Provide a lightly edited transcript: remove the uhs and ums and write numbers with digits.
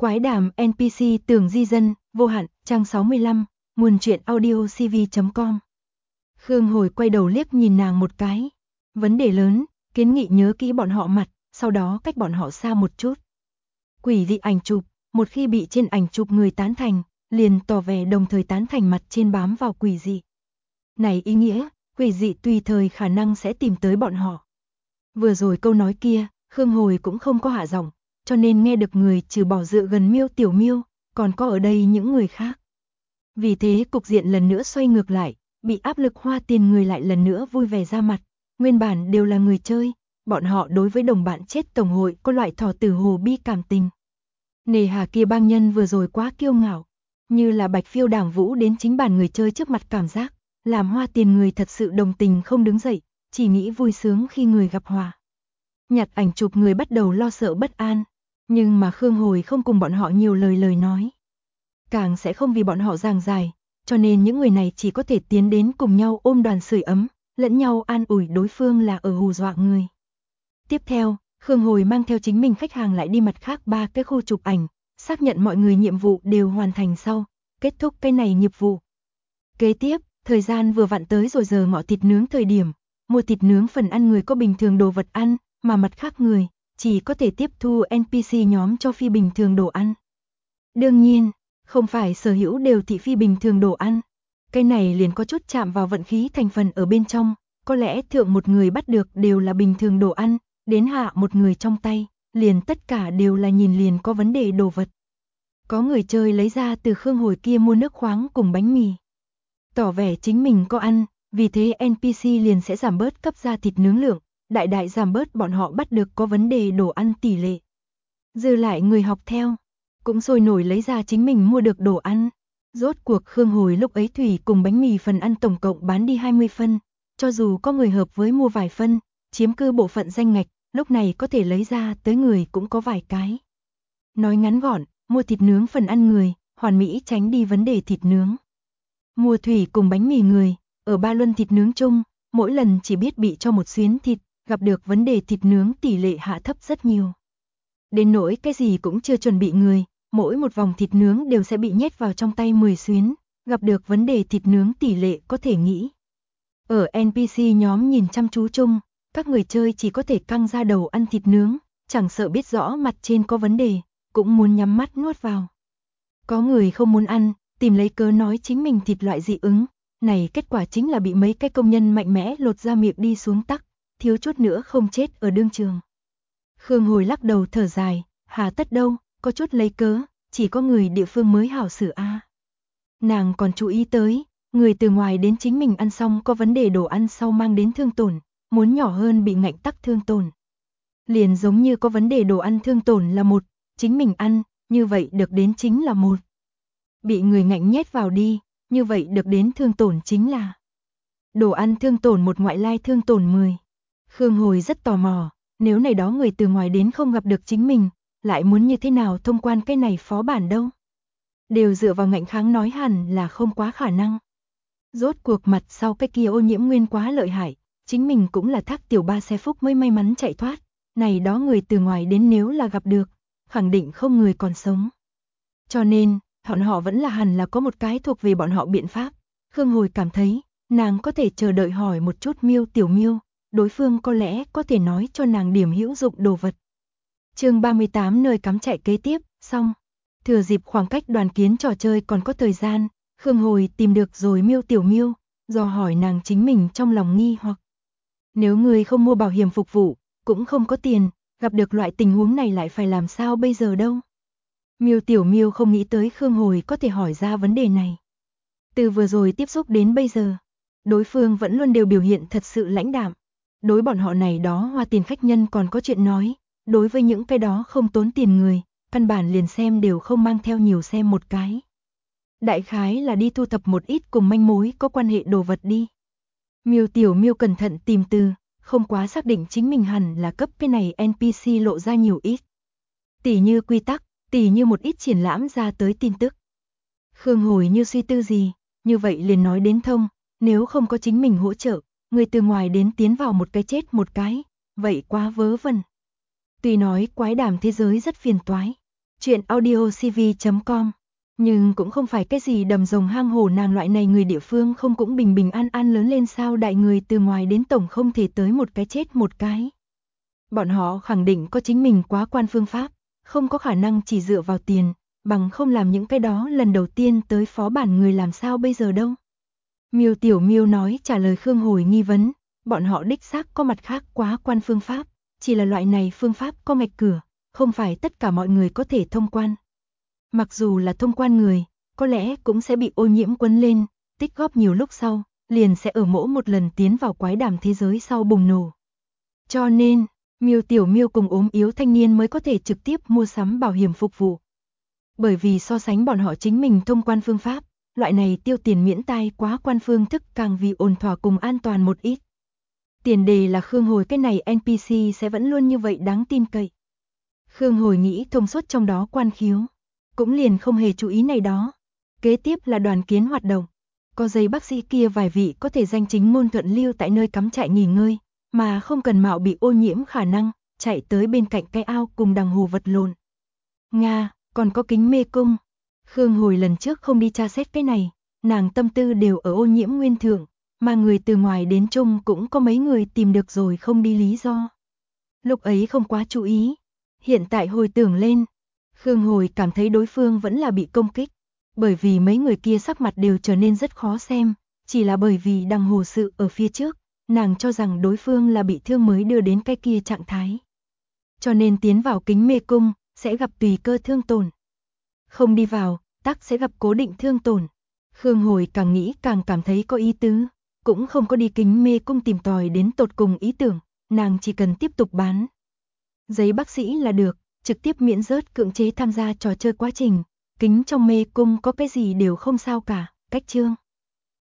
Quái đàm NPC tưởng di dân, vô hạn, trang 65, nguồn truyện audio cv.com. Khương Hồi quay đầu liếc nhìn nàng một cái. Vấn đề lớn, kiến nghị nhớ kỹ bọn họ mặt, sau đó cách bọn họ xa một chút. Quỷ dị ảnh chụp, một khi bị trên ảnh chụp người tán thành, liền tỏ vẻ đồng thời tán thành mặt trên bám vào quỷ dị. Này ý nghĩa, quỷ dị tùy thời khả năng sẽ tìm tới bọn họ. Vừa rồi câu nói kia, Khương Hồi cũng không có hạ giọng, cho nên nghe được người trừ bỏ dựa gần Miêu Tiểu Miêu, còn có ở đây những người khác. Vì thế cục diện lần nữa xoay ngược lại, bị áp lực hoa tiền người lại lần nữa vui vẻ ra mặt, nguyên bản đều là người chơi, bọn họ đối với đồng bạn chết tổng hội có loại thỏ tử hồ bi cảm tình. Nề hà kia bang nhân vừa rồi quá kiêu ngạo, như là bạch phiêu đảng vũ đến chính bản người chơi trước mặt cảm giác, làm hoa tiền người thật sự đồng tình không đứng dậy, chỉ nghĩ vui sướng khi người gặp hòa. Nhặt ảnh chụp người bắt đầu lo sợ bất an, nhưng mà Khương Hồi không cùng bọn họ nhiều lời nói. Càng sẽ không vì bọn họ giảng giải, cho nên những người này chỉ có thể tiến đến cùng nhau ôm đoàn sưởi ấm, lẫn nhau an ủi đối phương là ở hù dọa người. Tiếp theo, Khương Hồi mang theo chính mình khách hàng lại đi mặt khác 3 cái khu chụp ảnh, xác nhận mọi người nhiệm vụ đều hoàn thành sau, kết thúc cái này nghiệp vụ. Kế tiếp, thời gian vừa vặn tới rồi giờ ngọ thịt nướng thời điểm, mua thịt nướng phần ăn người có bình thường đồ vật ăn, mà mặt khác người chỉ có thể tiếp thu NPC nhóm cho phi bình thường đồ ăn. Đương nhiên, không phải sở hữu đều thị phi bình thường đồ ăn. Cái này liền có chút chạm vào vận khí thành phần ở bên trong, có lẽ thượng một người bắt được đều là bình thường đồ ăn, đến hạ một người trong tay, liền tất cả đều là nhìn liền có vấn đề đồ vật. Có người chơi lấy ra từ Khương Hồi kia mua nước khoáng cùng bánh mì, tỏ vẻ chính mình có ăn, vì thế NPC liền sẽ giảm bớt cấp ra thịt nướng lượng, đại giảm bớt bọn họ bắt được có vấn đề đồ ăn tỷ lệ. Dư lại người học theo, cũng sôi nổi lấy ra chính mình mua được đồ ăn. Rốt cuộc Khương Hồi lúc ấy thủy cùng bánh mì phần ăn tổng cộng bán đi 20 phân, cho dù có người hợp với mua vài phân, chiếm cư bộ phận danh ngạch, lúc này có thể lấy ra tới người cũng có vài cái. Nói ngắn gọn, mua thịt nướng phần ăn người, hoàn mỹ tránh đi vấn đề thịt nướng. Mua thủy cùng bánh mì người, ở 3 luân thịt nướng chung, mỗi lần chỉ biết bị cho một xuyến thịt, gặp được vấn đề thịt nướng tỷ lệ hạ thấp rất nhiều. Đến nỗi cái gì cũng chưa chuẩn bị người, mỗi một vòng thịt nướng đều sẽ bị nhét vào trong tay 10 xuyến, gặp được vấn đề thịt nướng tỷ lệ có thể nghĩ. Ở NPC nhóm nhìn chăm chú chung, các người chơi chỉ có thể căng ra đầu ăn thịt nướng, chẳng sợ biết rõ mặt trên có vấn đề, cũng muốn nhắm mắt nuốt vào. Có người không muốn ăn, tìm lấy cớ nói chính mình thịt loại dị ứng, này kết quả chính là bị mấy cái công nhân mạnh mẽ lột ra miệng đi xuống tắc, thiếu chút nữa không chết ở đương trường. Khương Hồi lắc đầu thở dài, hà tất đâu, có chút lấy cớ, chỉ có người địa phương mới hảo xử a. Nàng còn chú ý tới, người từ ngoài đến chính mình ăn xong có vấn đề đồ ăn sau mang đến thương tổn, muốn nhỏ hơn bị ngạnh tắc thương tổn. Liền giống như có vấn đề đồ ăn thương tổn là một, chính mình ăn, như vậy được đến chính là một. Bị người ngạnh nhét vào đi, như vậy được đến thương tổn chính là đồ ăn thương tổn một ngoại lai thương tổn 10. Khương Hồi rất tò mò, nếu này đó người từ ngoài đến không gặp được chính mình, lại muốn như thế nào thông quan cái này phó bản đâu. Đều dựa vào ngạnh kháng nói hẳn là không quá khả năng. Rốt cuộc mặt sau cái kia ô nhiễm nguyên quá lợi hại, chính mình cũng là thác tiểu 3 xe phúc mới may mắn chạy thoát, này đó người từ ngoài đến nếu là gặp được, khẳng định không người còn sống. Cho nên, bọn họ vẫn là hẳn là có một cái thuộc về bọn họ biện pháp. Khương Hồi cảm thấy, nàng có thể chờ đợi hỏi một chút Miêu Tiểu Miêu, đối phương có lẽ có thể nói cho nàng điểm hữu dụng đồ vật. Chương 38 nơi cắm chạy kế tiếp, xong. Thừa dịp khoảng cách đoàn kiến trò chơi còn có thời gian, Khương Hồi tìm được rồi Miêu Tiểu Miêu, dò hỏi nàng chính mình trong lòng nghi hoặc. Nếu người không mua bảo hiểm phục vụ, cũng không có tiền, gặp được loại tình huống này lại phải làm sao bây giờ đâu. Miêu Tiểu Miêu không nghĩ tới Khương Hồi có thể hỏi ra vấn đề này. Từ vừa rồi tiếp xúc đến bây giờ, đối phương vẫn luôn đều biểu hiện thật sự lãnh đạm. Đối bọn họ này đó hoa tiền khách nhân còn có chuyện nói, đối với những cái đó không tốn tiền người, căn bản liền xem đều không mang theo nhiều xem một cái. Đại khái là đi thu thập một ít cùng manh mối có quan hệ đồ vật đi. Miêu Tiểu Miêu cẩn thận tìm từ, không quá xác định chính mình hẳn là cấp cái này NPC lộ ra nhiều ít. Tỉ như quy tắc, tỉ như một ít triển lãm ra tới tin tức. Khương Hồi như suy tư gì, như vậy liền nói đến thông, nếu không có chính mình hỗ trợ, người từ ngoài đến tiến vào một cái chết một cái, vậy quá vớ vẩn. Tuy nói quái đàm thế giới rất phiền toái, Chuyện audio CV.com. Nhưng cũng không phải cái gì đầm rồng hang hổ nàng loại này người địa phương không cũng bình bình an an lớn lên sao, đại người từ ngoài đến tổng không thể tới một cái chết một cái. Bọn họ khẳng định có chính mình quá quan phương pháp, không có khả năng chỉ dựa vào tiền, bằng không làm những cái đó lần đầu tiên tới phó bản người làm sao bây giờ đâu. Miêu Tiểu Miêu nói trả lời Khương Hồi nghi vấn, bọn họ đích xác có mặt khác quá quan phương pháp, chỉ là loại này phương pháp có ngạch cửa, không phải tất cả mọi người có thể thông quan. Mặc dù là thông quan người, có lẽ cũng sẽ bị ô nhiễm quấn lên, tích góp nhiều lúc sau, liền sẽ ở mỗi một lần tiến vào quái đàm thế giới sau bùng nổ. Cho nên, Miêu Tiểu Miêu cùng ốm yếu thanh niên mới có thể trực tiếp mua sắm bảo hiểm phục vụ. Bởi vì so sánh bọn họ chính mình thông quan phương pháp, loại này tiêu tiền miễn tai quá quan phương thức càng vì ổn thỏa cùng an toàn một ít. Tiền đề là Khương Hồi cái này NPC sẽ vẫn luôn như vậy đáng tin cậy. Khương Hồi nghĩ thông suốt trong đó quan khiếu, cũng liền không hề chú ý này đó. Kế tiếp là đoàn kiến hoạt động. Có giấy bác sĩ kia vài vị có thể danh chính ngôn thuận lưu tại nơi cắm trại nghỉ ngơi, mà không cần mạo bị ô nhiễm khả năng, chạy tới bên cạnh cái ao cùng đằng hồ vật lộn. Nga, còn có kính mê cung. Khương Hồi lần trước không đi tra xét cái này, nàng tâm tư đều ở ô nhiễm nguyên thượng, mà người từ ngoài đến chung cũng có mấy người tìm được rồi không đi lý do. Lúc ấy không quá chú ý, hiện tại hồi tưởng lên, Khương Hồi cảm thấy đối phương vẫn là bị công kích, bởi vì mấy người kia sắc mặt đều trở nên rất khó xem, chỉ là bởi vì đằng hồ sự ở phía trước, nàng cho rằng đối phương là bị thương mới đưa đến cái kia trạng thái. Cho nên tiến vào kính mê cung, sẽ gặp tùy cơ thương tổn. Không đi vào, tắc sẽ gặp cố định thương tổn. Khương Hồi càng nghĩ càng cảm thấy có ý tứ, cũng không có đi kính mê cung tìm tòi đến tột cùng ý tưởng, nàng chỉ cần tiếp tục bán giấy bác sĩ là được, trực tiếp miễn rớt cưỡng chế tham gia trò chơi quá trình, kính trong mê cung có cái gì đều không sao cả, cách chương.